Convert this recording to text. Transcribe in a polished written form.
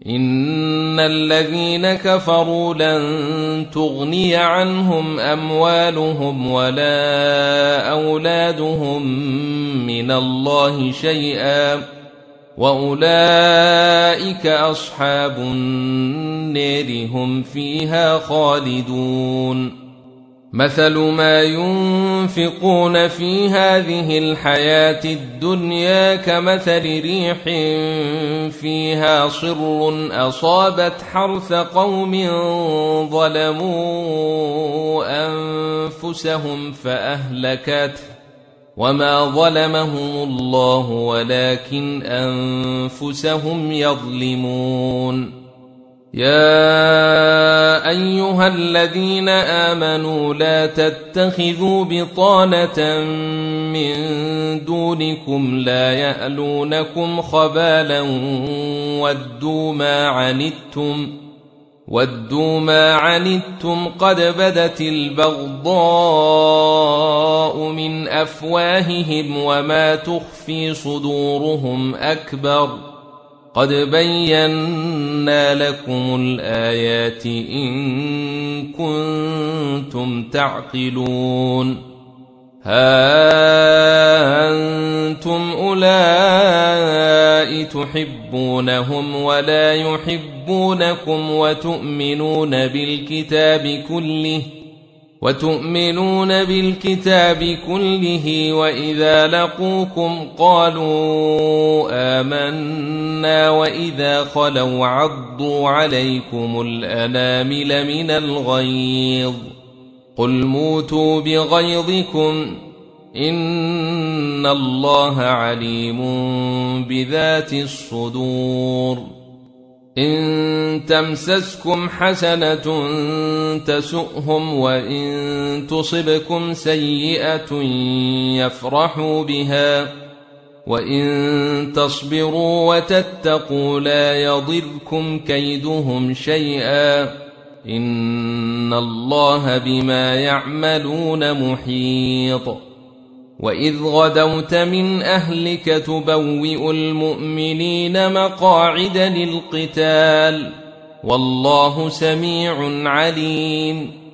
إن الذين كفروا لن تغني عنهم أموالهم ولا أولادهم من الله شيئا وأولئك أصحاب النار هم فيها خالدون مثل ما ينفقون في هذه الحياة الدنيا كمثل ريح فيها صر أصابت حرث قوم ظلموا أنفسهم فأهلكته وما ظلمهم الله ولكن أنفسهم يظلمون يا أيها الذين آمنوا لا تتخذوا بطانة من دونكم لا يألونكم خبالا ودوا ما عنتم قد بدت البغضاء من أفواههم وما تخفي صدورهم أكبر قد بينا لكم الآيات إن كنتم تعقلون ها أنتم أولئك تحبونهم ولا يحبونكم وتؤمنون بالكتاب كله وإذا لقوكم قالوا آمنا وإذا خلوا عضوا عليكم الأنامل من الغيظ قل موتوا بغيظكم إن الله عليم بذات الصدور إن تمسسكم حسنة تسؤهم وإن تصبكم سيئة يفرحوا بها وإن تصبروا وتتقوا لا يضركم كيدهم شيئا إن الله بما يعملون محيط وإذ غدوت من أهلك تبوئ المؤمنين مقاعد للقتال والله سميع عليم